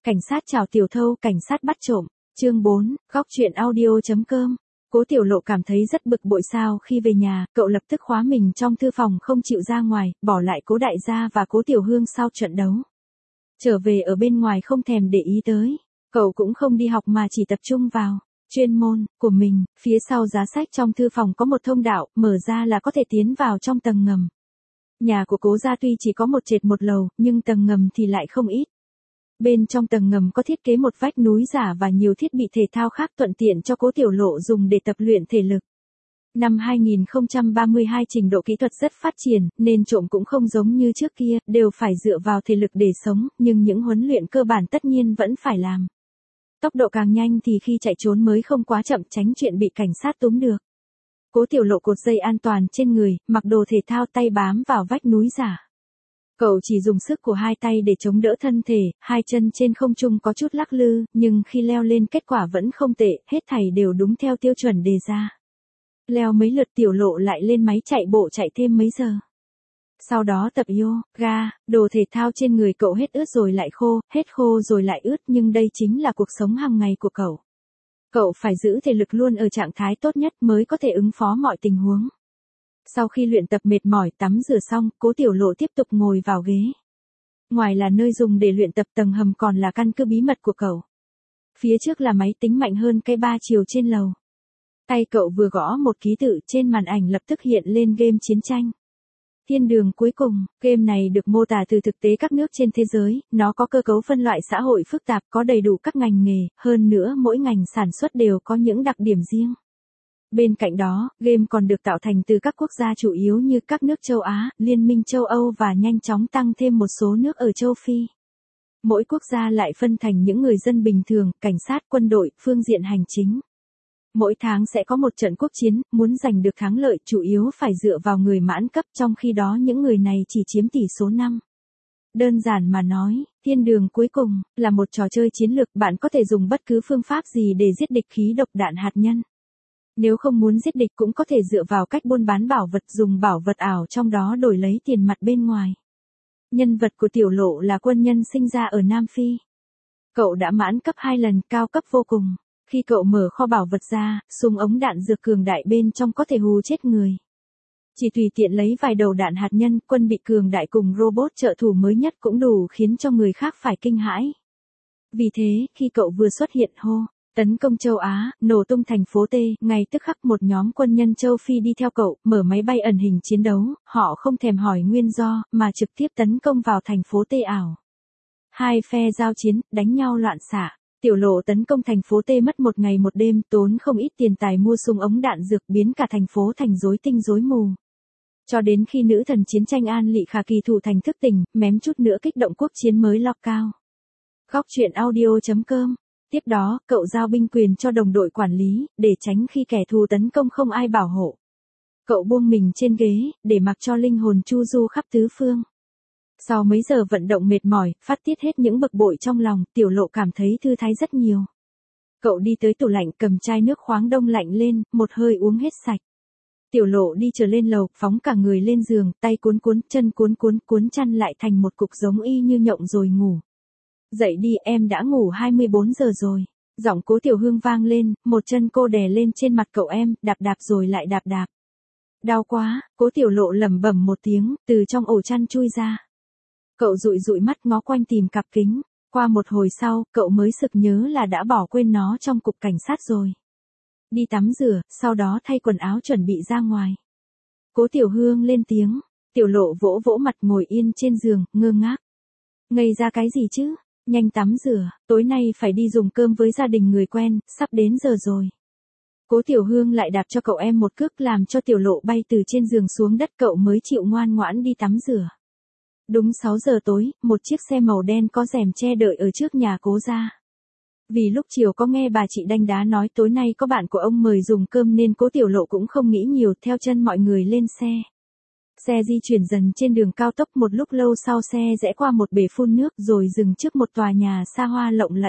Cảnh sát chào tiểu thâu, cảnh sát bắt trộm. Chương 4, góc truyện audio.com. Cố Tiểu Lộ cảm thấy rất bực bội sao khi về nhà, cậu lập tức khóa mình trong thư phòng không chịu ra ngoài, bỏ lại Cố Đại Gia và Cố Tiểu Hương sau trận đấu. Trở về ở bên ngoài không thèm để ý tới, cậu cũng không đi học mà chỉ tập trung vào chuyên môn của mình. Phía sau giá sách trong thư phòng có một thông đạo, mở ra là có thể tiến vào trong tầng ngầm. Nhà của Cố gia tuy chỉ có một trệt một lầu, nhưng tầng ngầm thì lại không ít. Bên trong tầng ngầm có thiết kế một vách núi giả và nhiều thiết bị thể thao khác thuận tiện cho Cố Tiểu Lộ dùng để tập luyện thể lực. Năm 2032 trình độ kỹ thuật rất phát triển, nên trộm cũng không giống như trước kia, đều phải dựa vào thể lực để sống, nhưng những huấn luyện cơ bản tất nhiên vẫn phải làm. Tốc độ càng nhanh thì khi chạy trốn mới không quá chậm, tránh chuyện bị cảnh sát túm được. Cố Tiểu Lộ cột dây an toàn trên người, mặc đồ thể thao, tay bám vào vách núi giả. Cậu chỉ dùng sức của hai tay để chống đỡ thân thể, hai chân trên không trung có chút lắc lư, nhưng khi leo lên kết quả vẫn không tệ, hết thảy đều đúng theo tiêu chuẩn đề ra. Leo mấy lượt Tiểu Lộ lại lên máy chạy bộ chạy thêm mấy giờ. Sau đó tập yoga, đồ thể thao trên người cậu hết ướt rồi lại khô, hết khô rồi lại ướt, nhưng đây chính là cuộc sống hàng ngày của cậu. Cậu phải giữ thể lực luôn ở trạng thái tốt nhất mới có thể ứng phó mọi tình huống. Sau khi luyện tập mệt mỏi tắm rửa xong, Cố Tiểu Lộ tiếp tục ngồi vào ghế. Ngoài là nơi dùng để luyện tập, tầng hầm còn là căn cứ bí mật của cậu. Phía trước là máy tính mạnh hơn cây 3 chiều trên lầu. Tay cậu vừa gõ một ký tự, trên màn ảnh lập tức hiện lên game chiến tranh. Thiên đường cuối cùng, game này được mô tả từ thực tế các nước trên thế giới, nó có cơ cấu phân loại xã hội phức tạp, có đầy đủ các ngành nghề, hơn nữa mỗi ngành sản xuất đều có những đặc điểm riêng. Bên cạnh đó, game còn được tạo thành từ các quốc gia chủ yếu như các nước châu Á, Liên minh châu Âu và nhanh chóng tăng thêm một số nước ở châu Phi. Mỗi quốc gia lại phân thành những người dân bình thường, cảnh sát, quân đội, phương diện hành chính. Mỗi tháng sẽ có một trận quốc chiến, muốn giành được thắng lợi chủ yếu phải dựa vào người mãn cấp, trong khi đó những người này chỉ chiếm tỷ số 5. Đơn giản mà nói, thiên đường cuối cùng là một trò chơi chiến lược, bạn có thể dùng bất cứ phương pháp gì để giết địch, khí độc, đạn hạt nhân. Nếu không muốn giết địch cũng có thể dựa vào cách buôn bán bảo vật, dùng bảo vật ảo trong đó đổi lấy tiền mặt bên ngoài. Nhân vật của Tiểu Lộ là quân nhân sinh ra ở Nam Phi. Cậu đã mãn cấp 2 lần, cao cấp vô cùng. Khi cậu mở kho bảo vật ra, súng ống đạn dược cường đại bên trong có thể hù chết người. Chỉ tùy tiện lấy vài đầu đạn hạt nhân, quân bị cường đại cùng robot trợ thủ mới nhất cũng đủ khiến cho người khác phải kinh hãi. Vì thế, khi cậu vừa xuất hiện hô tấn công châu Á, nổ tung thành phố T, ngay tức khắc một nhóm quân nhân châu Phi đi theo cậu, mở máy bay ẩn hình chiến đấu, họ không thèm hỏi nguyên do, mà trực tiếp tấn công vào thành phố T ảo. Hai phe giao chiến, đánh nhau loạn xạ. Tiểu Lộ tấn công thành phố T mất một ngày một đêm, tốn không ít tiền tài mua súng ống đạn dược, biến cả thành phố thành rối tinh rối mù. Cho đến khi nữ thần chiến tranh An Lị Khả Kỳ thủ thành thức tỉnh, mém chút nữa kích động quốc chiến mới lọc cao. Góc truyện audio.com. Tiếp đó, cậu giao binh quyền cho đồng đội quản lý, để tránh khi kẻ thù tấn công không ai bảo hộ. Cậu buông mình trên ghế, để mặc cho linh hồn chu du khắp tứ phương. Sau mấy giờ vận động mệt mỏi, phát tiết hết những bực bội trong lòng, Tiểu Lộ cảm thấy thư thái rất nhiều. Cậu đi tới tủ lạnh, cầm chai nước khoáng đông lạnh lên, một hơi uống hết sạch. Tiểu Lộ đi trở lên lầu, phóng cả người lên giường, tay cuốn cuốn, chân cuốn chăn lại thành một cục giống y như nhộng rồi ngủ. Dậy đi, em đã ngủ 24 giờ rồi. Giọng Cố Tiểu Hương vang lên, một chân cô đè lên trên mặt cậu em, đạp rồi lại đạp. Đau quá, Cố Tiểu Lộ lẩm bẩm một tiếng, từ trong ổ chăn chui ra. Cậu dụi mắt ngó quanh tìm cặp kính, qua một hồi sau, cậu mới sực nhớ là đã bỏ quên nó trong cục cảnh sát rồi. Đi tắm rửa, sau đó thay quần áo chuẩn bị ra ngoài. Cố Tiểu Hương lên tiếng, Tiểu Lộ vỗ mặt ngồi yên trên giường, ngơ ngác. Ngây ra cái gì chứ? Nhanh tắm rửa, tối nay phải đi dùng cơm với gia đình người quen, sắp đến giờ rồi. Cố Tiểu Hương lại đạp cho cậu em một cước làm cho Tiểu Lộ bay từ trên giường xuống đất, cậu mới chịu ngoan ngoãn đi tắm rửa. Đúng 6 giờ tối, một chiếc xe màu đen có rèm che đợi ở trước nhà Cố gia. Vì lúc chiều có nghe bà chị Đanh Đá nói tối nay có bạn của ông mời dùng cơm nên Cố Tiểu Lộ cũng không nghĩ nhiều, theo chân mọi người lên xe. Xe di chuyển dần trên đường cao tốc, một lúc lâu sau xe rẽ qua một bể phun nước rồi dừng trước một tòa nhà xa hoa lộng lẫy.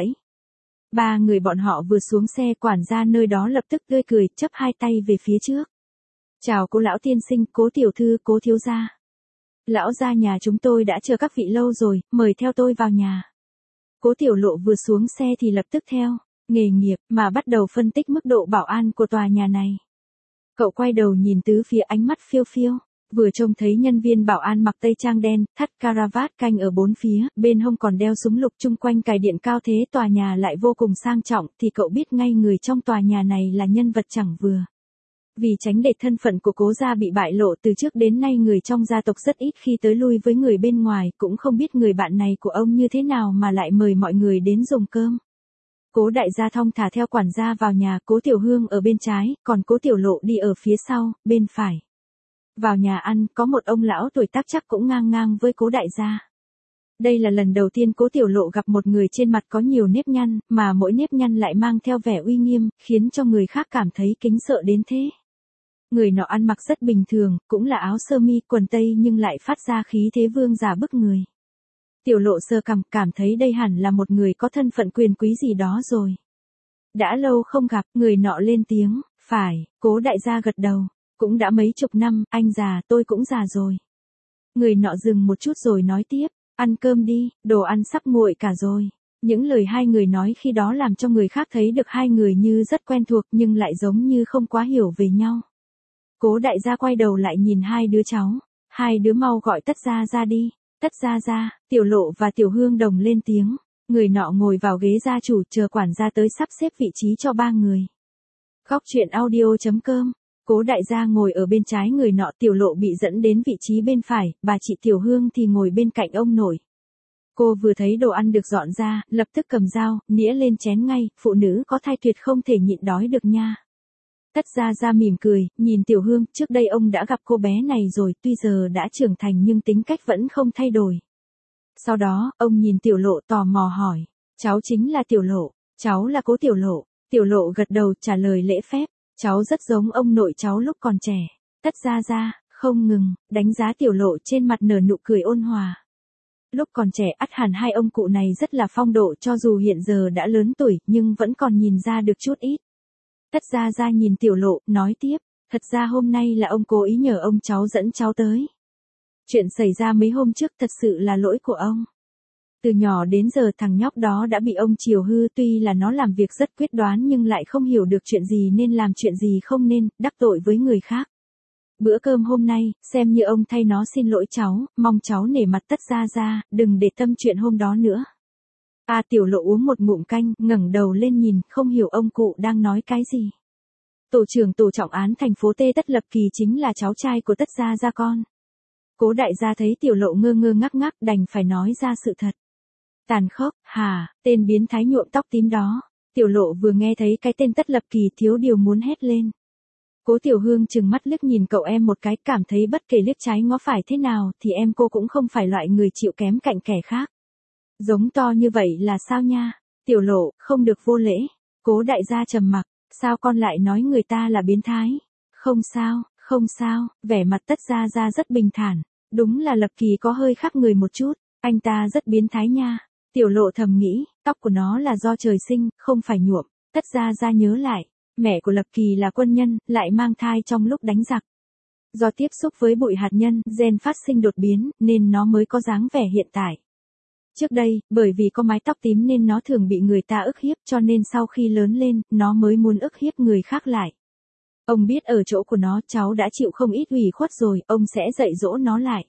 Ba người bọn họ vừa xuống xe, quản gia nơi đó lập tức tươi cười, chắp hai tay về phía trước. Chào Cố lão tiên sinh, Cố tiểu thư, Cố thiếu gia. Lão gia nhà chúng tôi đã chờ các vị lâu rồi, mời theo tôi vào nhà. Cố Tiểu Lộ vừa xuống xe thì lập tức theo nghề nghiệp mà bắt đầu phân tích mức độ bảo an của tòa nhà này. Cậu quay đầu nhìn tứ phía, ánh mắt phiêu phiêu, vừa trông thấy nhân viên bảo an mặc tây trang đen, thắt caravat canh ở bốn phía, bên hông còn đeo súng lục, chung quanh cài điện cao thế, tòa nhà lại vô cùng sang trọng, thì cậu biết ngay người trong tòa nhà này là nhân vật chẳng vừa. Vì tránh để thân phận của Cố gia bị bại lộ, từ trước đến nay người trong gia tộc rất ít khi tới lui với người bên ngoài, cũng không biết người bạn này của ông như thế nào mà lại mời mọi người đến dùng cơm. Cố đại gia thong thả theo quản gia vào nhà, Cố Tiểu Hương ở bên trái, còn Cố Tiểu Lộ đi ở phía sau, bên phải. Vào nhà ăn, có một ông lão tuổi tác chắc cũng ngang ngang với Cố đại gia. Đây là lần đầu tiên Cố Tiểu Lộ gặp một người trên mặt có nhiều nếp nhăn, mà mỗi nếp nhăn lại mang theo vẻ uy nghiêm, khiến cho người khác cảm thấy kính sợ đến thế. Người nọ ăn mặc rất bình thường, cũng là áo sơ mi, quần tây nhưng lại phát ra khí thế vương giả bức người. Tiểu Lộ sờ cằm, cảm thấy đây hẳn là một người có thân phận quyền quý gì đó rồi. Đã lâu không gặp, người nọ lên tiếng, phải, Cố đại gia gật đầu, cũng đã mấy chục năm, anh già, tôi cũng già rồi. Người nọ dừng một chút rồi nói tiếp, ăn cơm đi, đồ ăn sắp nguội cả rồi. Những lời hai người nói khi đó làm cho người khác thấy được hai người như rất quen thuộc nhưng lại giống như không quá hiểu về nhau. Cố đại gia quay đầu lại nhìn hai đứa cháu, hai đứa mau gọi Tất gia ra đi. Tất gia ra, Tiểu Lộ và Tiểu Hương đồng lên tiếng, người nọ ngồi vào ghế gia chủ chờ quản gia tới sắp xếp vị trí cho ba người. Góc truyện audio.com, Cố đại gia ngồi ở bên trái người nọ, Tiểu Lộ bị dẫn đến vị trí bên phải, bà chị Tiểu Hương thì ngồi bên cạnh ông nội. Cô vừa thấy đồ ăn được dọn ra, lập tức cầm dao, nĩa lên chén ngay, phụ nữ có thai tuyệt không thể nhịn đói được nha. Tất gia gia mỉm cười, nhìn Tiểu Hương, trước đây ông đã gặp cô bé này rồi, tuy giờ đã trưởng thành nhưng tính cách vẫn không thay đổi. Sau đó, ông nhìn Tiểu Lộ tò mò hỏi, cháu chính là Tiểu Lộ, cháu là Cố Tiểu Lộ. Tiểu Lộ gật đầu trả lời lễ phép, cháu rất giống ông nội cháu lúc còn trẻ. Tất gia gia không ngừng đánh giá Tiểu Lộ, trên mặt nở nụ cười ôn hòa. Lúc còn trẻ ắt hẳn hai ông cụ này rất là phong độ, cho dù hiện giờ đã lớn tuổi nhưng vẫn còn nhìn ra được chút ít. Tất gia gia nhìn Tiểu Lộ, nói tiếp, thật ra hôm nay là ông cố ý nhờ ông cháu dẫn cháu tới. Chuyện xảy ra mấy hôm trước thật sự là lỗi của ông. Từ nhỏ đến giờ thằng nhóc đó đã bị ông chiều hư, tuy là nó làm việc rất quyết đoán nhưng lại không hiểu được chuyện gì nên làm, chuyện gì không nên, đắc tội với người khác. Bữa cơm hôm nay, xem như ông thay nó xin lỗi cháu, mong cháu nể mặt Tất gia gia, đừng để tâm chuyện hôm đó nữa. Tiểu Lộ uống một ngụm canh, ngẩng đầu lên nhìn, không hiểu ông cụ đang nói cái gì. Tổ trưởng tổ trọng án thành phố T Tất Lập Kỳ chính là cháu trai của Tất gia gia con. Cố đại gia thấy Tiểu Lộ ngơ ngơ ngác ngác đành phải nói ra sự thật. Tàn khốc, hả, tên biến thái nhuộm tóc tím đó. Tiểu Lộ vừa nghe thấy cái tên Tất Lập Kỳ thiếu điều muốn hét lên. Cố Tiểu Hương trừng mắt liếc nhìn cậu em một cái, cảm thấy bất kể liếc trái ngó phải thế nào thì em cô cũng không phải loại người chịu kém cạnh kẻ khác. Giống to như vậy là sao nha? Tiểu Lộ, không được vô lễ. Cố đại gia trầm mặc, sao con lại nói người ta là biến thái? Không sao, không sao, vẻ mặt Tất gia gia rất bình thản. Đúng là Lập Kỳ có hơi khác người một chút, anh ta rất biến thái nha. Tiểu Lộ thầm nghĩ, tóc của nó là do trời sinh, không phải nhuộm. Tất gia gia nhớ lại, mẹ của Lập Kỳ là quân nhân, lại mang thai trong lúc đánh giặc. Do tiếp xúc với bụi hạt nhân, gen phát sinh đột biến, nên nó mới có dáng vẻ hiện tại. Trước đây, bởi vì có mái tóc tím nên nó thường bị người ta ức hiếp, cho nên sau khi lớn lên, nó mới muốn ức hiếp người khác lại. Ông biết ở chỗ của nó cháu đã chịu không ít ủy khuất rồi, ông sẽ dạy dỗ nó lại.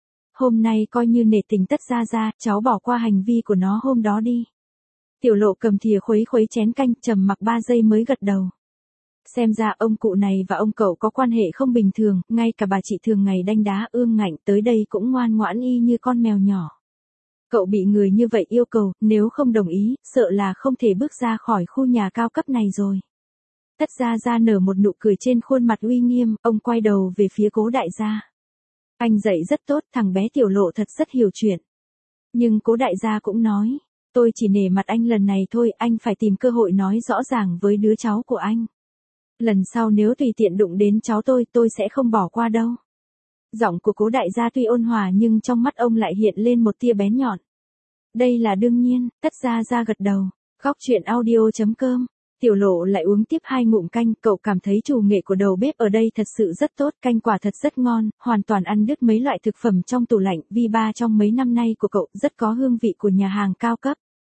Hôm nay coi như nể tình Tất gia gia, cháu bỏ qua hành vi của nó hôm đó đi. Tiểu Lộ cầm thìa khuấy khuấy chén canh, trầm mặc 3 giây mới gật đầu. Xem ra ông cụ này và ông cậu có quan hệ không bình thường, ngay cả bà chị thường ngày đanh đá ương ngạnh tới đây cũng ngoan ngoãn y như con mèo nhỏ. Cậu bị người như vậy yêu cầu, nếu không đồng ý, sợ là không thể bước ra khỏi khu nhà cao cấp này rồi. Tất gia gia nở một nụ cười trên khuôn mặt uy nghiêm, ông quay đầu về phía Cố đại gia. Anh dạy rất tốt, thằng bé Tiểu Lộ thật rất hiểu chuyện. Nhưng Cố đại gia cũng nói, tôi chỉ nể mặt anh lần này thôi, anh phải tìm cơ hội nói rõ ràng với đứa cháu của anh. Lần sau nếu tùy tiện đụng đến cháu tôi sẽ không bỏ qua đâu. Giọng của Cố đại gia tuy ôn hòa nhưng trong mắt ông lại hiện lên một tia bén nhọn. Đây là đương nhiên, Tất gia gia gật đầu. Góc truyện audio.com, Tiểu Lộ lại uống tiếp 2 ngụm canh, cậu cảm thấy chủ nghệ của đầu bếp ở đây thật sự rất tốt, canh quả thật rất ngon, hoàn toàn ăn đứt mấy loại thực phẩm trong tủ lạnh, vi ba trong mấy năm nay của cậu rất có hương vị của nhà hàng cao cấp.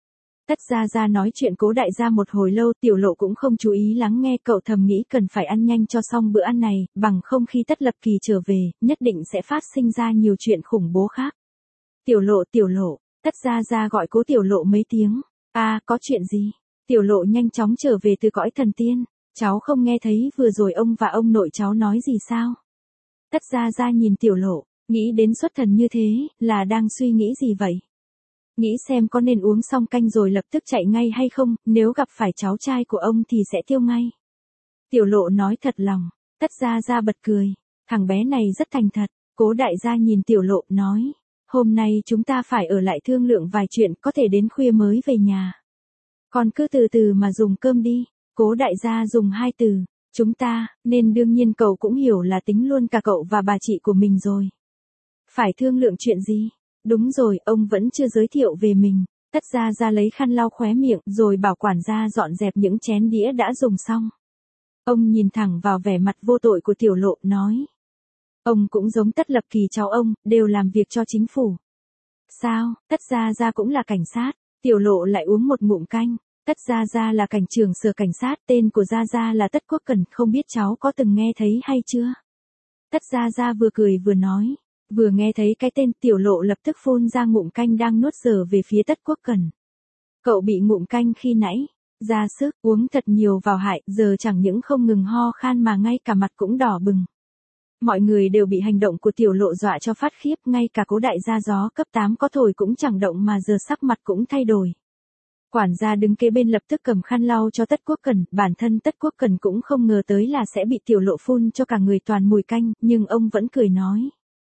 Tất Gia Gia nói chuyện Cố đại gia một hồi lâu, Tiểu Lộ cũng không chú ý lắng nghe, cậu thầm nghĩ cần phải ăn nhanh cho xong bữa ăn này, bằng không khi Tất Lập Kỳ trở về, nhất định sẽ phát sinh ra nhiều chuyện khủng bố khác. Tiểu Lộ, Tất Gia Gia gọi Cố Tiểu Lộ mấy tiếng. Có chuyện gì? Tiểu Lộ nhanh chóng trở về từ cõi thần tiên. Cháu không nghe thấy vừa rồi ông và ông nội cháu nói gì sao? Tất Gia Gia nhìn Tiểu Lộ, nghĩ đến xuất thần như thế, là đang suy nghĩ gì vậy? Nghĩ xem có nên uống xong canh rồi lập tức chạy ngay hay không, nếu gặp phải cháu trai của ông thì sẽ tiêu ngay. Tiểu Lộ nói thật lòng, Tất Gia Gia bật cười, thằng bé này rất thành thật. Cố đại gia nhìn Tiểu Lộ, nói, hôm nay chúng ta phải ở lại thương lượng vài chuyện, có thể đến khuya mới về nhà. Con cứ từ từ mà dùng cơm đi. Cố đại gia dùng hai từ, chúng ta, nên đương nhiên cậu cũng hiểu là tính luôn cả cậu và bà chị của mình rồi. Phải thương lượng chuyện gì? Đúng rồi, ông vẫn chưa giới thiệu về mình. Tất Gia Gia lấy khăn lau khóe miệng rồi bảo quản gia dọn dẹp những chén đĩa đã dùng xong. Ông nhìn thẳng vào vẻ mặt vô tội của Tiểu Lộ, nói. Ông cũng giống Tất Lập Kỳ cháu ông, đều làm việc cho chính phủ. Sao, Tất Gia Gia cũng là cảnh sát? Tiểu Lộ lại uống một ngụm canh. Tất Gia Gia là cảnh trưởng sở cảnh sát, tên của Gia Gia là Tất Quốc Cẩn, không biết cháu có từng nghe thấy hay chưa? Tất Gia Gia vừa cười vừa nói, vừa nghe thấy cái tên, Tiểu Lộ lập tức phun ra ngụm canh đang nuốt dở về phía Tất Quốc Cẩn. Cậu bị ngụm canh khi nãy, ra sức, uống thật nhiều vào hại, giờ chẳng những không ngừng ho khan mà ngay cả mặt cũng đỏ bừng. Mọi người đều bị hành động của Tiểu Lộ dọa cho phát khiếp, ngay cả Cố đại gia gió cấp 8 có thổi cũng chẳng động mà giờ sắc mặt cũng thay đổi. Quản gia đứng kế bên lập tức cầm khăn lau cho Tất Quốc Cẩn, bản thân Tất Quốc Cẩn cũng không ngờ tới là sẽ bị Tiểu Lộ phun cho cả người toàn mùi canh, nhưng ông vẫn cười nói.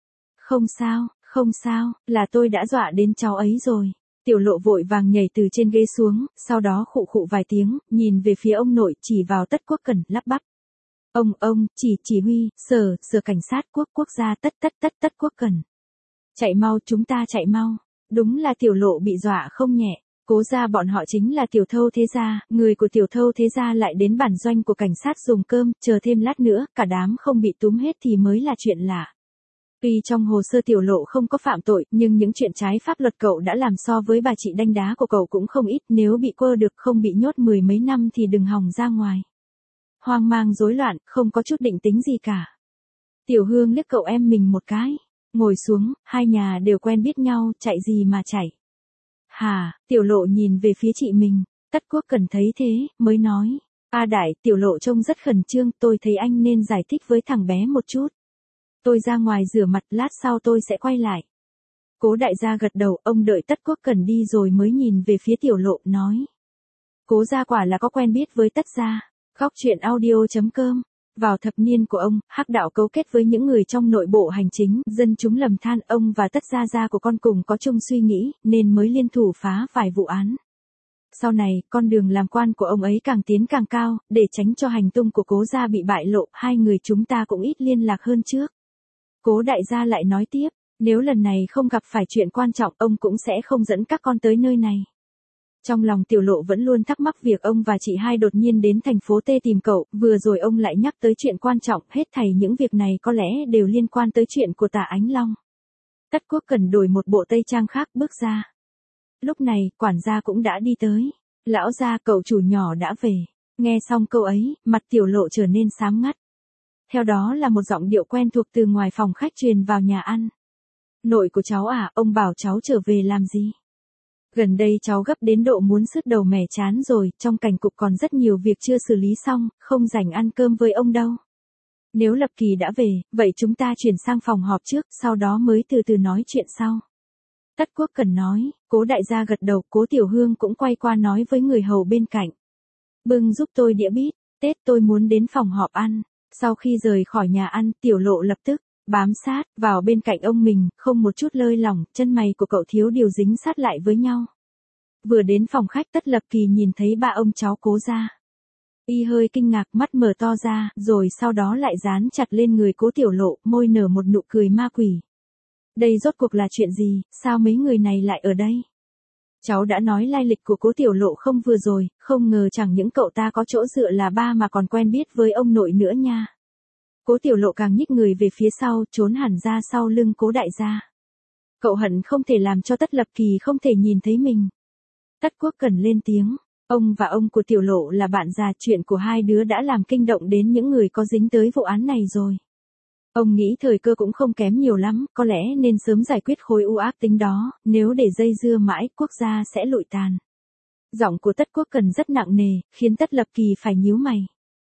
Không sao, là tôi đã dọa đến cháu ấy rồi. Tiểu Lộ vội vàng nhảy từ trên ghế xuống, sau đó khụ khụ vài tiếng, nhìn về phía ông nội, chỉ vào Tất Quốc Cẩn, lắp bắp. Ông, chỉ huy, sở cảnh sát quốc gia Tất Quốc Cẩn. Chạy mau, chúng ta chạy mau. Đúng là Tiểu Lộ bị dọa không nhẹ. Cố gia bọn họ chính là tiểu thâu thế gia, người của tiểu thâu thế gia lại đến bản doanh của cảnh sát dùng cơm, chờ thêm lát nữa, cả đám không bị túm hết thì mới là chuyện lạ. Tuy trong hồ sơ Tiểu Lộ không có phạm tội, nhưng những chuyện trái pháp luật cậu đã làm so với bà chị đanh đá của cậu cũng không ít, nếu bị quơ được không bị nhốt 10 mấy năm thì đừng hòng ra ngoài. Hoang mang rối loạn, không có chút định tính gì cả. Tiểu Hương liếc cậu em mình một cái, ngồi xuống, hai nhà đều quen biết nhau, chạy gì mà chạy. Tiểu Lộ nhìn về phía chị mình, Tất Quốc Cẩn thấy thế, mới nói. Đại, Tiểu Lộ trông rất khẩn trương, tôi thấy anh nên giải thích với thằng bé một chút. Tôi ra ngoài rửa mặt, lát sau tôi sẽ quay lại. Cố đại gia gật đầu, ông đợi Tất Quốc Cẩn đi rồi mới nhìn về phía Tiểu Lộ, nói. Cố gia quả là có quen biết với Tất gia. Góc truyện audio.com. Vào thập niên của ông, hắc đạo cấu kết với những người trong nội bộ hành chính, dân chúng lầm than ông và Tất Gia Gia của con cùng có chung suy nghĩ, nên mới liên thủ phá vài vụ án. Sau này, con đường làm quan của ông ấy càng tiến càng cao, để tránh cho hành tung của Cố gia bị bại lộ, hai người chúng ta cũng ít liên lạc hơn trước. Cố đại gia lại nói tiếp, nếu lần này không gặp phải chuyện quan trọng, ông cũng sẽ không dẫn các con tới nơi này. Trong lòng Tiểu Lộ vẫn luôn thắc mắc việc ông và chị hai đột nhiên đến thành phố T tìm cậu, vừa rồi ông lại nhắc tới chuyện quan trọng, hết thảy những việc này có lẽ đều liên quan tới chuyện của Tạ Ánh Long. Tất Quốc Cẩn đổi một bộ tây trang khác bước ra. Lúc này, quản gia cũng đã đi tới. Lão gia, cậu chủ nhỏ đã về. Nghe xong câu ấy, mặt Tiểu Lộ trở nên xám ngắt. Theo đó là một giọng điệu quen thuộc từ ngoài phòng khách truyền vào nhà ăn. Nội của cháu à, ông bảo cháu trở về làm gì? Gần đây cháu gấp đến độ muốn sứt đầu mẻ chán rồi, trong cảnh cục còn rất nhiều việc chưa xử lý xong, không rảnh ăn cơm với ông đâu. Nếu Lập Kỳ đã về, vậy chúng ta chuyển sang phòng họp trước, sau đó mới từ từ nói chuyện sau. Tất Quốc Cẩn nói, Cố đại gia gật đầu, Cố Tiểu Hương cũng quay qua nói với người hầu bên cạnh. Bưng giúp tôi đĩa bít, Tết tôi muốn đến phòng họp ăn. Sau khi rời khỏi nhà ăn, Tiểu Lộ lập tức bám sát vào bên cạnh ông mình, không một chút lơi lỏng, chân mày của cậu thiếu điều dính sát lại với nhau. Vừa đến phòng khách, Tất Lập Kỳ nhìn thấy ba ông cháu Cố gia. Y hơi kinh ngạc, mắt mở to ra, rồi sau đó lại dán chặt lên người Cố Tiểu Lộ, môi nở một nụ cười ma quỷ. Đây rốt cuộc là chuyện gì, sao mấy người này lại ở đây? Cháu đã nói lai lịch của Cố Tiểu Lộ không vừa rồi, không ngờ chẳng những cậu ta có chỗ dựa là ba mà còn quen biết với ông nội nữa nha. Cố Tiểu Lộ càng nhích người về phía sau, trốn hẳn ra sau lưng Cố đại gia. Cậu hận không thể làm cho Tất Lập Kỳ không thể nhìn thấy mình. Tất Quốc Cần lên tiếng. Ông và ông của Tiểu Lộ là bạn già, chuyện của hai đứa đã làm kinh động đến những người có dính tới vụ án này rồi. Ông nghĩ thời cơ cũng không kém nhiều lắm, có lẽ nên sớm giải quyết khối u ác tính đó, nếu để dây dưa mãi, quốc gia sẽ lụi tàn. Giọng của Tất Quốc Cần rất nặng nề, khiến Tất Lập Kỳ phải nhíu mày.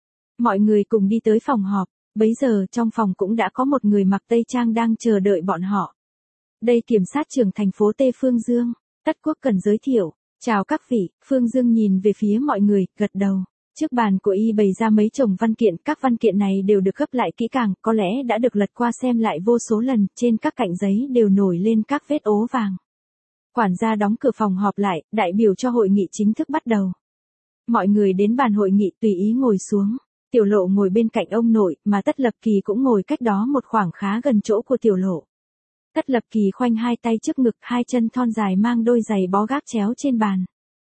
Mọi người cùng đi tới phòng họp, bấy giờ trong phòng cũng đã có một người mặc tây trang đang chờ đợi bọn họ. Đây kiểm sát trưởng thành phố T Phương Dương, Tất Quốc Cần giới thiệu. Chào các vị, Phương Dương nhìn về phía mọi người, gật đầu. Trước bàn của y bày ra mấy chồng văn kiện, các văn kiện này đều được gấp lại kỹ càng, có lẽ đã được lật qua xem lại vô số lần, trên các cạnh giấy đều nổi lên các vết ố vàng. Quản gia đóng cửa phòng họp lại, đại biểu cho hội nghị chính thức bắt đầu. Mọi người đến bàn hội nghị tùy ý ngồi xuống. Tiểu Lộ ngồi bên cạnh ông nội, mà Tất Lập Kỳ cũng ngồi cách đó một khoảng khá gần chỗ của Tiểu Lộ. Tất Lập Kỳ khoanh hai tay trước ngực, hai chân thon dài mang đôi giày bó gác chéo trên bàn.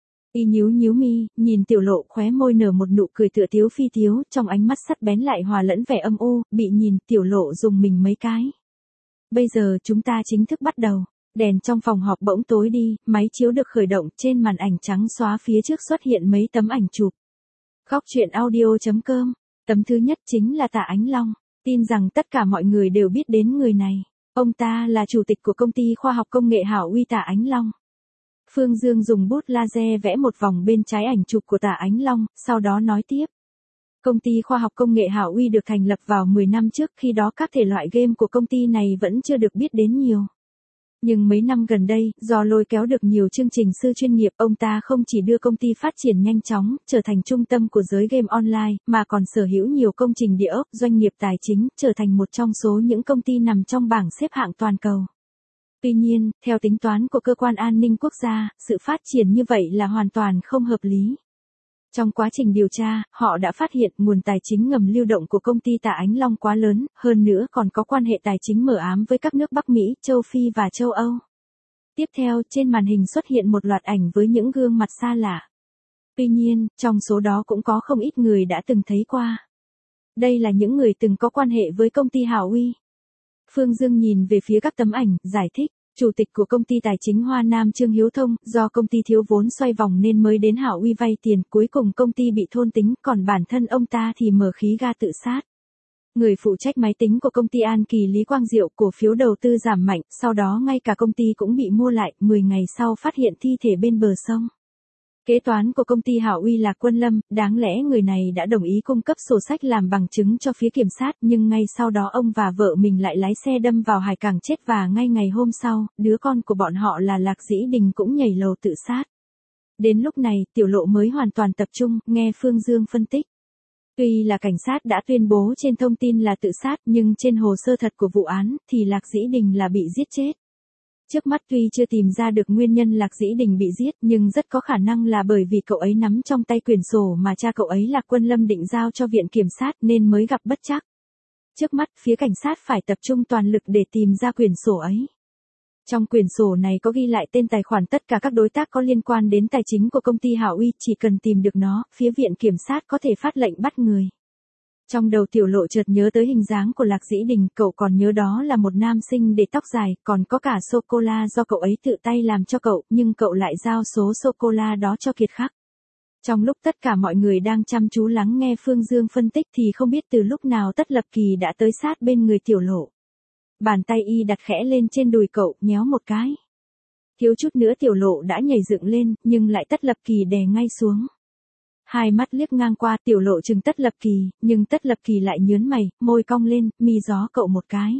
Y nhíu mi, nhìn Tiểu Lộ, khóe môi nở một nụ cười tựa tiếu phi tiếu, trong ánh mắt sắc bén lại hòa lẫn vẻ âm u, bị nhìn Tiểu Lộ dùng mình mấy cái. Bây giờ chúng ta chính thức bắt đầu. Đèn trong phòng họp bỗng tối đi, máy chiếu được khởi động, trên màn ảnh trắng xóa phía trước xuất hiện mấy tấm ảnh chụp. Góc truyện audio.com. Tấm thứ nhất chính là Tạ Ánh Long. Tin rằng tất cả mọi người đều biết đến người này. Ông ta là chủ tịch của công ty khoa học công nghệ Hảo Uy Tạ Ánh Long. Phương Dương dùng bút laser vẽ một vòng bên trái ảnh chụp của Tạ Ánh Long, sau đó nói tiếp. Công ty khoa học công nghệ Hảo Uy được thành lập vào 10 năm trước, khi đó các thể loại game của công ty này vẫn chưa được biết đến nhiều. Nhưng mấy năm gần đây, do lôi kéo được nhiều chương trình sư chuyên nghiệp, ông ta không chỉ đưa công ty phát triển nhanh chóng, trở thành trung tâm của giới game online, mà còn sở hữu nhiều công trình địa ốc, doanh nghiệp tài chính, trở thành một trong số những công ty nằm trong bảng xếp hạng toàn cầu. Tuy nhiên, theo tính toán của cơ quan an ninh quốc gia, sự phát triển như vậy là hoàn toàn không hợp lý. Trong quá trình điều tra, họ đã phát hiện nguồn tài chính ngầm lưu động của công ty Tạ Ánh Long quá lớn, hơn nữa còn có quan hệ tài chính mờ ám với các nước Bắc Mỹ, châu Phi và châu Âu. Tiếp theo, trên màn hình xuất hiện một loạt ảnh với những gương mặt xa lạ. Tuy nhiên, trong số đó cũng có không ít người đã từng thấy qua. Đây là những người từng có quan hệ với công ty Hảo Uy. Phương Dương nhìn về phía các tấm ảnh, giải thích. Chủ tịch của công ty tài chính Hoa Nam Trương Hiếu Thông, do công ty thiếu vốn xoay vòng nên mới đến Hảo Uy vay tiền, cuối cùng công ty bị thôn tính, còn bản thân ông ta thì mở khí ga tự sát. Người phụ trách máy tính của công ty An Kỳ Lý Quang Diệu, cổ phiếu đầu tư giảm mạnh, sau đó ngay cả công ty cũng bị mua lại, 10 ngày sau phát hiện thi thể bên bờ sông. Kế toán của công ty Hảo Uy là Quân Lâm, đáng lẽ người này đã đồng ý cung cấp sổ sách làm bằng chứng cho phía kiểm sát, nhưng ngay sau đó ông và vợ mình lại lái xe đâm vào hải cảng chết, và ngay ngày hôm sau, đứa con của bọn họ là Lạc Dĩ Đình cũng nhảy lầu tự sát. Đến lúc này, Tiểu Lộ mới hoàn toàn tập trung, nghe Phương Dương phân tích. Tuy là cảnh sát đã tuyên bố trên thông tin là tự sát, nhưng trên hồ sơ thật của vụ án, thì Lạc Dĩ Đình là bị giết chết. Trước mắt tuy chưa tìm ra được nguyên nhân Lạc Dĩ Đình bị giết, nhưng rất có khả năng là bởi vì cậu ấy nắm trong tay quyển sổ mà cha cậu ấy là Quân Lâm định giao cho viện kiểm sát nên mới gặp bất trắc. Trước mắt, phía cảnh sát phải tập trung toàn lực để tìm ra quyển sổ ấy. Trong quyển sổ này có ghi lại tên tài khoản tất cả các đối tác có liên quan đến tài chính của công ty Hảo Uy, chỉ cần tìm được nó, phía viện kiểm sát có thể phát lệnh bắt người. Trong đầu Tiểu Lộ chợt nhớ tới hình dáng của Lạc Dĩ Đình, cậu còn nhớ đó là một nam sinh để tóc dài, còn có cả sô-cô-la do cậu ấy tự tay làm cho cậu, nhưng cậu lại giao số sô-cô-la đó cho Kiệt Khắc. Trong lúc tất cả mọi người đang chăm chú lắng nghe Phương Dương phân tích thì không biết từ lúc nào Tất Lập Kỳ đã tới sát bên người Tiểu Lộ. Bàn tay y đặt khẽ lên trên đùi cậu, nhéo một cái. Thiếu chút nữa Tiểu Lộ đã nhảy dựng lên, nhưng lại Tất Lập Kỳ đè ngay xuống. Hai mắt liếc ngang qua, Tiểu Lộ chừng Tất Lập Kỳ, nhưng Tất Lập Kỳ lại nhớn mày, môi cong lên, mi gió cậu một cái.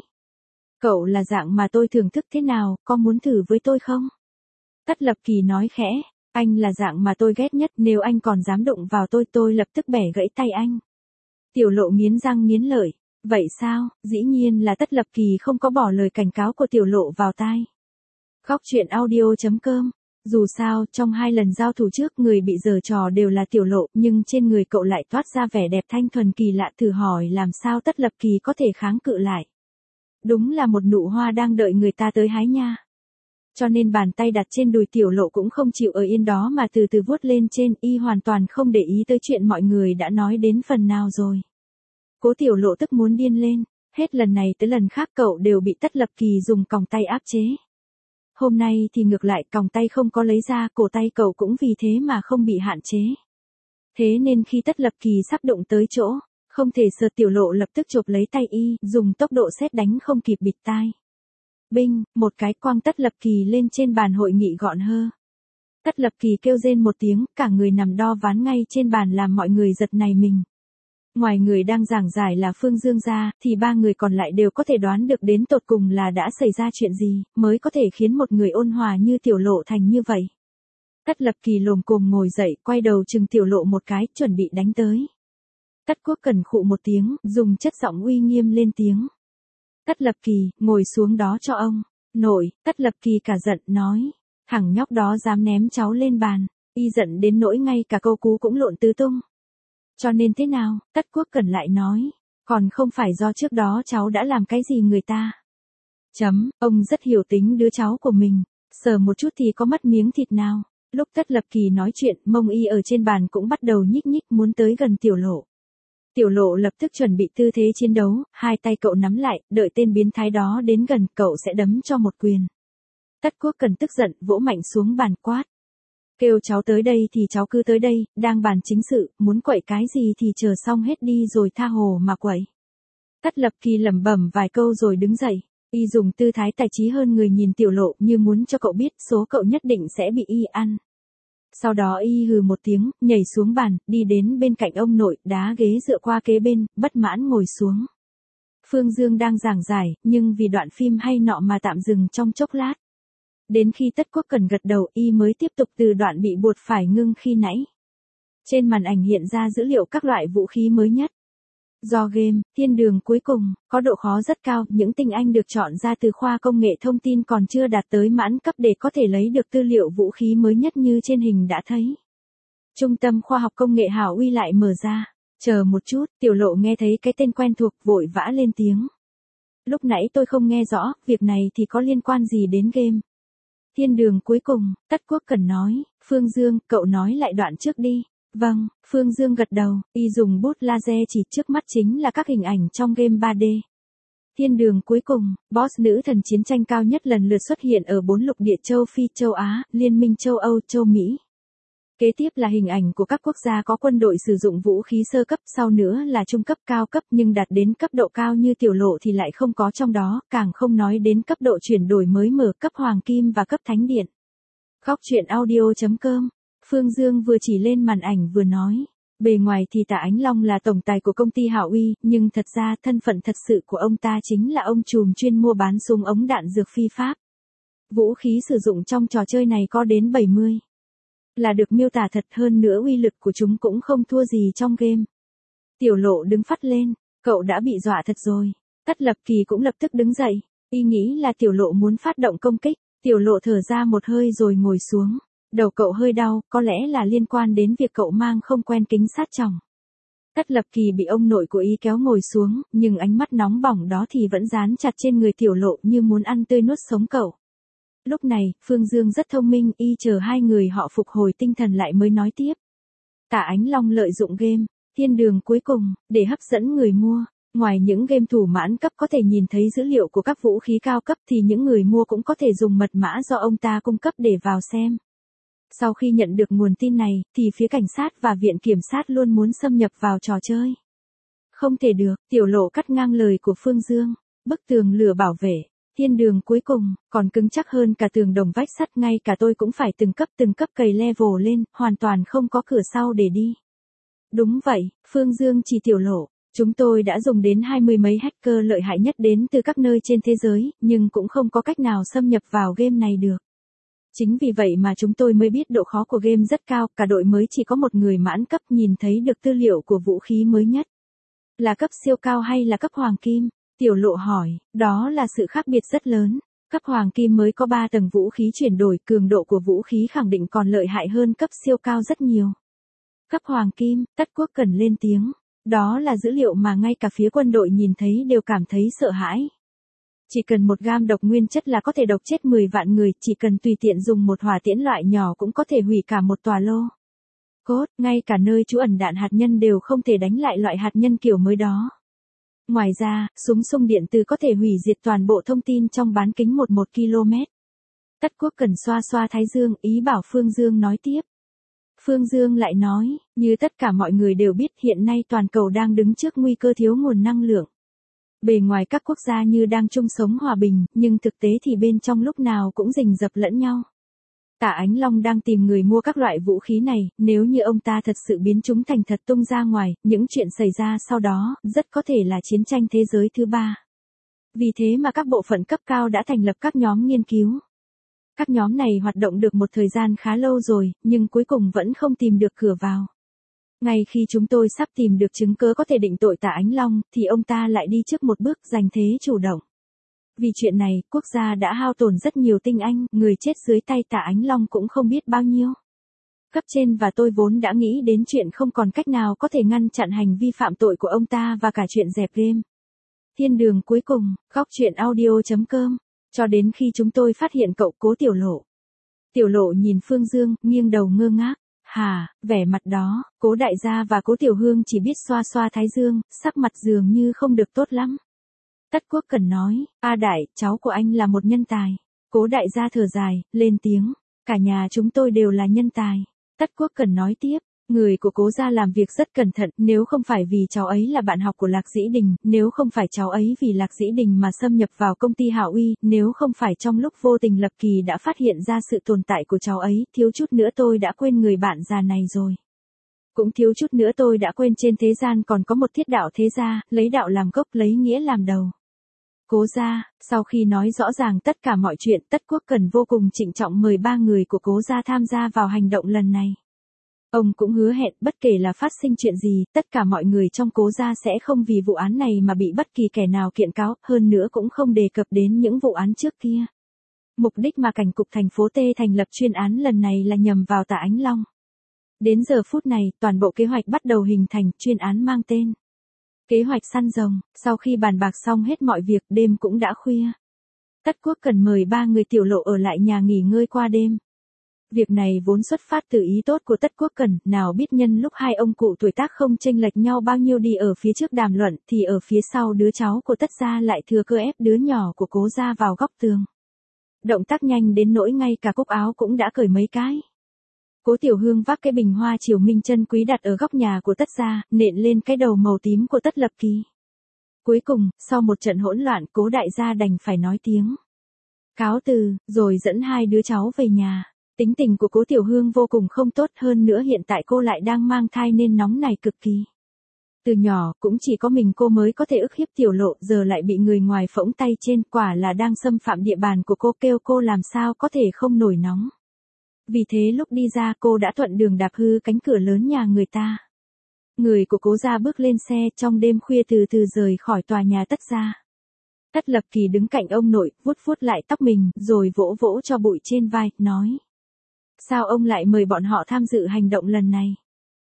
Cậu là dạng mà tôi thưởng thức thế nào, có muốn thử với tôi không? Tất Lập Kỳ nói khẽ, anh là dạng mà tôi ghét nhất, nếu anh còn dám đụng vào tôi lập tức bẻ gãy tay anh. Tiểu Lộ nghiến răng nghiến lợi, vậy sao? Dĩ nhiên là Tất Lập Kỳ không có bỏ lời cảnh cáo của Tiểu Lộ vào tai. Góc truyện audio.com. Dù sao, trong 2 lần giao thủ trước, người bị giở trò đều là Tiểu Lộ, nhưng trên người cậu lại toát ra vẻ đẹp thanh thuần kỳ lạ, thử hỏi làm sao Tất Lập Kỳ có thể kháng cự lại. Đúng là một nụ hoa đang đợi người ta tới hái nha. Cho nên bàn tay đặt trên đùi Tiểu Lộ cũng không chịu ở yên đó mà từ từ vuốt lên trên, y hoàn toàn không để ý tới chuyện mọi người đã nói đến phần nào rồi. Cố Tiểu Lộ tức muốn điên lên, hết lần này tới lần khác cậu đều bị Tất Lập Kỳ dùng còng tay áp chế. Hôm nay thì ngược lại còng tay không có lấy ra, cổ tay cậu cũng vì thế mà không bị hạn chế. Thế nên khi Tất Lập Kỳ sắp đụng tới chỗ, không thể sờ, Tiểu Lộ lập tức chộp lấy tay y, dùng tốc độ sét đánh không kịp bịt tai. Binh, một cái quăng Tất Lập Kỳ lên trên bàn hội nghị gọn hơ. Tất Lập Kỳ kêu rên một tiếng, cả người nằm đo ván ngay trên bàn làm mọi người giật nảy mình. Ngoài người đang giảng giải là Phương Dương ra, thì ba người còn lại đều có thể đoán được đến tột cùng là đã xảy ra chuyện gì, mới có thể khiến một người ôn hòa như Tiểu Lộ thành như vậy. Tất Lập Kỳ lồm cồm ngồi dậy, quay đầu chừng Tiểu Lộ một cái, chuẩn bị đánh tới. Tất Quốc Cẩn khụ một tiếng, dùng chất giọng uy nghiêm lên tiếng. Tất Lập Kỳ, ngồi xuống đó cho ông. Nội, Tất Lập Kỳ cả giận, nói. Thằng nhóc đó dám ném cháu lên bàn. Y giận đến nỗi ngay cả câu cú cũng lộn tứ tung. Cho nên thế nào, Tất Quốc Cẩn lại nói. Còn không phải do trước đó cháu đã làm cái gì người ta. Ông rất hiểu tính đứa cháu của mình. Sờ một chút thì có mất miếng thịt nào. Lúc Tất Lập Kỳ nói chuyện, mông y ở trên bàn cũng bắt đầu nhích nhích muốn tới gần Tiểu Lộ. Tiểu Lộ lập tức chuẩn bị tư thế chiến đấu, hai tay cậu nắm lại, đợi tên biến thái đó đến gần, cậu sẽ đấm cho một quyền. Tất Quốc Cẩn tức giận, vỗ mạnh xuống bàn quát. Kêu cháu tới đây thì cháu cứ tới đây, đang bàn chính sự, muốn quậy cái gì thì chờ xong hết đi rồi tha hồ mà quậy. Tất Lập Kỳ lẩm bẩm vài câu rồi đứng dậy, y dùng tư thái tài trí hơn người nhìn Tiểu Lộ như muốn cho cậu biết số cậu nhất định sẽ bị y ăn. Sau đó y hừ một tiếng, nhảy xuống bàn, đi đến bên cạnh ông nội, đá ghế dựa qua kế bên, bất mãn ngồi xuống. Phương Dương đang giảng giải, nhưng vì đoạn phim hay nọ mà tạm dừng trong chốc lát. Đến khi Tất Quốc Cẩn gật đầu, y mới tiếp tục từ đoạn bị buộc phải ngưng khi nãy. Trên màn ảnh hiện ra dữ liệu các loại vũ khí mới nhất. Do game, Thiên Đường cuối cùng, có độ khó rất cao, những tinh anh được chọn ra từ khoa công nghệ thông tin còn chưa đạt tới mãn cấp để có thể lấy được tư liệu vũ khí mới nhất như trên hình đã thấy. Trung tâm khoa học công nghệ Hảo Uy lại mở ra. Chờ một chút, Tiểu Lộ nghe thấy cái tên quen thuộc vội vã lên tiếng. Lúc nãy tôi không nghe rõ, việc này thì có liên quan gì đến game? Thiên Đường cuối cùng, Tất Quốc Cẩn nói, Phương Dương, cậu nói lại đoạn trước đi. Vâng, Phương Dương gật đầu, y dùng bút laser chỉ trước mắt chính là các hình ảnh trong game 3D. Thiên Đường cuối cùng, boss nữ thần chiến tranh cao nhất lần lượt xuất hiện ở 4 lục địa châu Phi, châu Á, Liên minh châu Âu, châu Mỹ. Kế tiếp là hình ảnh của các quốc gia có quân đội sử dụng vũ khí sơ cấp, sau nữa là trung cấp, cao cấp nhưng đạt đến cấp độ cao như Tiểu Lộ thì lại không có trong đó, càng không nói đến cấp độ chuyển đổi mới mở, cấp hoàng kim và cấp thánh điện. Góc truyện audio.com, Phương Dương vừa chỉ lên màn ảnh vừa nói. Bề ngoài thì Tạ Ánh Long là tổng tài của công ty Hạo Uy, nhưng thật ra thân phận thật sự của ông ta chính là ông trùm chuyên mua bán súng ống đạn dược phi pháp. Vũ khí sử dụng trong trò chơi này có đến 70. Là được miêu tả thật, hơn nữa uy lực của chúng cũng không thua gì trong game. Tiểu Lộ đứng phắt lên, cậu đã bị dọa thật rồi. Tất Lập Kỳ cũng lập tức đứng dậy, y nghĩ là Tiểu Lộ muốn phát động công kích. Tiểu Lộ thở ra một hơi rồi ngồi xuống. Đầu cậu hơi đau, có lẽ là liên quan đến việc cậu mang không quen kính sát tròng. Tất Lập Kỳ bị ông nội của y kéo ngồi xuống, nhưng ánh mắt nóng bỏng đó thì vẫn dán chặt trên người Tiểu Lộ như muốn ăn tươi nuốt sống cậu. Lúc này, Phương Dương rất thông minh, y chờ hai người họ phục hồi tinh thần lại mới nói tiếp. Tạ Ánh Long lợi dụng game, Thiên Đường cuối cùng, để hấp dẫn người mua. Ngoài những game thủ mãn cấp có thể nhìn thấy dữ liệu của các vũ khí cao cấp thì những người mua cũng có thể dùng mật mã do ông ta cung cấp để vào xem. Sau khi nhận được nguồn tin này, thì phía cảnh sát và viện kiểm sát luôn muốn xâm nhập vào trò chơi. Không thể được, Tiểu Lộ cắt ngang lời của Phương Dương. Bức tường lửa bảo vệ, Thiên Đường cuối cùng, còn cứng chắc hơn cả tường đồng vách sắt, ngay cả tôi cũng phải từng cấp cày level lên, hoàn toàn không có cửa sau để đi. Đúng vậy, Phương Dương chỉ Tiểu Lộ. Chúng tôi đã dùng đến 20 mấy hacker lợi hại nhất đến từ các nơi trên thế giới, nhưng cũng không có cách nào xâm nhập vào game này được. Chính vì vậy mà chúng tôi mới biết độ khó của game rất cao, cả đội mới chỉ có một người mãn cấp nhìn thấy được tư liệu của vũ khí mới nhất. Là cấp siêu cao hay là cấp hoàng kim? Tiểu Lộ hỏi, đó là sự khác biệt rất lớn. Cấp hoàng kim mới có 3 tầng vũ khí chuyển đổi, cường độ của vũ khí khẳng định còn lợi hại hơn cấp siêu cao rất nhiều. Cấp hoàng kim, Tất Quốc Cẩn lên tiếng. Đó là dữ liệu mà ngay cả phía quân đội nhìn thấy đều cảm thấy sợ hãi. Chỉ cần một gam độc nguyên chất là có thể độc chết 10 vạn người, chỉ cần tùy tiện dùng một hỏa tiễn loại nhỏ cũng có thể hủy cả một tòa lô. Cốt, ngay cả nơi trú ẩn đạn hạt nhân đều không thể đánh lại loại hạt nhân kiểu mới đó. Ngoài ra, súng xung điện từ có thể hủy diệt toàn bộ thông tin trong bán kính 11 km. Tất Quốc Cần xoa xoa thái dương, ý bảo Phương Dương nói tiếp. Phương Dương lại nói, như tất cả mọi người đều biết hiện nay toàn cầu đang đứng trước nguy cơ thiếu nguồn năng lượng. Bề ngoài các quốc gia như đang chung sống hòa bình, nhưng thực tế thì bên trong lúc nào cũng rình rập lẫn nhau. Tạ Ánh Long đang tìm người mua các loại vũ khí này, nếu như ông ta thật sự biến chúng thành thật tung ra ngoài, những chuyện xảy ra sau đó, rất có thể là chiến tranh thế giới thứ 3. Vì thế mà các bộ phận cấp cao đã thành lập các nhóm nghiên cứu. Các nhóm này hoạt động được một thời gian khá lâu rồi, nhưng cuối cùng vẫn không tìm được cửa vào. Ngay khi chúng tôi sắp tìm được chứng cớ có thể định tội Tạ Ánh Long, thì ông ta lại đi trước một bước giành thế chủ động. Vì chuyện này, quốc gia đã hao tổn rất nhiều tinh anh, người chết dưới tay Tạ Ánh Long cũng không biết bao nhiêu. Cấp trên và tôi vốn đã nghĩ đến chuyện không còn cách nào có thể ngăn chặn hành vi phạm tội của ông ta và cả chuyện dẹp game. Thiên đường cuối cùng, góc truyện audio.com. Cho đến khi chúng tôi phát hiện cậu Cố Tiểu Lộ. Tiểu Lộ nhìn Phương Dương, nghiêng đầu ngơ ngác. Hà, vẻ mặt đó, Cố đại gia và Cố Tiểu Hương chỉ biết xoa xoa thái dương, sắc mặt dường như không được tốt lắm. Tất Quốc Cần nói, A Đại, cháu của anh là một nhân tài. Cố đại gia thở dài, lên tiếng, cả nhà chúng tôi đều là nhân tài. Tất Quốc Cần nói tiếp, người của Cố gia làm việc rất cẩn thận, nếu không phải vì cháu ấy là bạn học của Lạc Dĩ Đình, nếu không phải cháu ấy vì Lạc Dĩ Đình mà xâm nhập vào công ty Hạo Uy, nếu không phải trong lúc vô tình Lập Kỳ đã phát hiện ra sự tồn tại của cháu ấy, thiếu chút nữa tôi đã quên người bạn già này rồi. Cũng thiếu chút nữa tôi đã quên trên thế gian còn có một thiết đạo thế gia, lấy đạo làm gốc, lấy nghĩa làm đầu. Cố gia, sau khi nói rõ ràng tất cả mọi chuyện, Tất Quốc Cần vô cùng trịnh trọng mời 3 người của Cố gia tham gia vào hành động lần này. Ông cũng hứa hẹn bất kể là phát sinh chuyện gì, tất cả mọi người trong Cố gia sẽ không vì vụ án này mà bị bất kỳ kẻ nào kiện cáo, hơn nữa cũng không đề cập đến những vụ án trước kia. Mục đích mà cảnh cục thành phố T thành lập chuyên án lần này là nhằm vào Tạ Ánh Long. Đến giờ phút này, toàn bộ kế hoạch bắt đầu hình thành, chuyên án mang tên Kế hoạch săn rồng. Sau khi bàn bạc xong hết mọi việc, đêm cũng đã khuya. Tất Quốc Cần mời 3 người Tiểu Lộ ở lại nhà nghỉ ngơi qua đêm. Việc này vốn xuất phát từ ý tốt của Tất Quốc Cần, nào biết nhân lúc hai ông cụ tuổi tác không chênh lệch nhau bao nhiêu đi ở phía trước đàm luận, thì ở phía sau đứa cháu của Tất gia lại thừa cơ ép đứa nhỏ của Cố gia vào góc tường. Động tác nhanh đến nỗi ngay cả cúc áo cũng đã cởi mấy cái. Cố Tiểu Hương vác cái bình hoa triều minh chân quý đặt ở góc nhà của Tất gia, nện lên cái đầu màu tím của Tất Lập Kỳ. Cuối cùng, sau một trận hỗn loạn, Cố đại gia đành phải nói tiếng cáo từ, rồi dẫn hai đứa cháu về nhà. Tính tình của Cố Tiểu Hương vô cùng không tốt, hơn nữa hiện tại cô lại đang mang thai nên nóng nảy cực kỳ. Từ nhỏ, cũng chỉ có mình cô mới có thể ức hiếp Tiểu Lộ, giờ lại bị người ngoài phỗng tay trên, quả là đang xâm phạm địa bàn của cô, kêu cô làm sao có thể không nổi nóng. Vì thế lúc đi ra cô đã thuận đường đạp hư cánh cửa lớn nhà người ta. Người của Cố gia bước lên xe, trong đêm khuya từ từ rời khỏi tòa nhà Tất gia. Tất Lập Kỳ đứng cạnh ông nội, vuốt vuốt lại tóc mình, rồi vỗ vỗ cho bụi trên vai, nói. Sao ông lại mời bọn họ tham dự hành động lần này?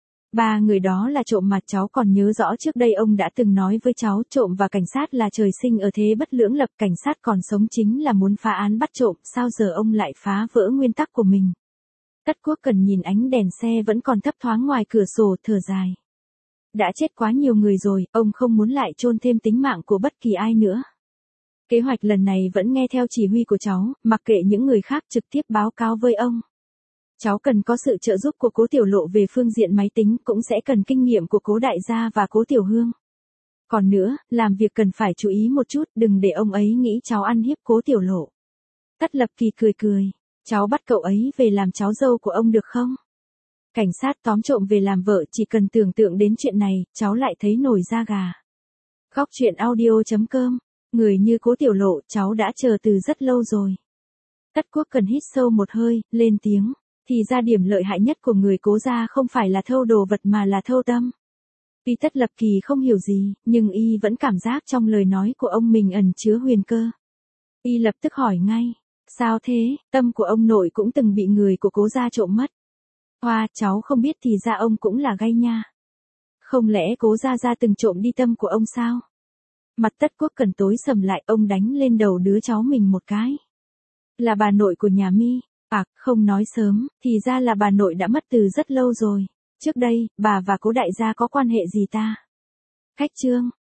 3 người đó là trộm mà cháu còn nhớ rõ trước đây ông đã từng nói với cháu, trộm và cảnh sát là trời sinh ở thế bất lưỡng lập, cảnh sát còn sống chính là muốn phá án bắt trộm, sao giờ ông lại phá vỡ nguyên tắc của mình? Tất Quốc Cần nhìn ánh đèn xe vẫn còn thấp thoáng ngoài cửa sổ, thở dài. Đã chết quá nhiều người rồi, ông không muốn lại chôn thêm tính mạng của bất kỳ ai nữa. Kế hoạch lần này vẫn nghe theo chỉ huy của cháu, mặc kệ những người khác, trực tiếp báo cáo với ông. Cháu cần có sự trợ giúp của Cố Tiểu Lộ về phương diện máy tính, cũng sẽ cần kinh nghiệm của Cố đại gia và Cố Tiểu Hương. Còn nữa, làm việc cần phải chú ý một chút, đừng để ông ấy nghĩ cháu ăn hiếp Cố Tiểu Lộ. Tất Lập Kỳ cười cười. Cháu bắt cậu ấy về làm cháu dâu của ông được không? Cảnh sát tóm trộm về làm vợ, chỉ cần tưởng tượng đến chuyện này, cháu lại thấy nổi da gà. Góc truyện audio.com. Người như Cố Tiểu Lộ, cháu đã chờ từ rất lâu rồi. Tất Quốc Cần hít sâu một hơi, lên tiếng. Thì ra điểm lợi hại nhất của người Cố gia không phải là thâu đồ vật mà là thâu tâm. Tuy Tất Lập Kỳ không hiểu gì, nhưng y vẫn cảm giác trong lời nói của ông mình ẩn chứa huyền cơ. Y lập tức hỏi ngay. Sao thế, tâm của ông nội cũng từng bị người của Cố gia trộm mất. Hoa, cháu không biết thì ra ông cũng là gay nha. Không lẽ Cố gia từng trộm đi tâm của ông sao? Mặt Tất Quốc Cần tối sầm lại, ông đánh lên đầu đứa cháu mình một cái. Là bà nội của nhà mi. Không nói sớm, thì ra là bà nội đã mất từ rất lâu rồi. Trước đây, bà và Cố đại gia có quan hệ gì ta? Khách trương,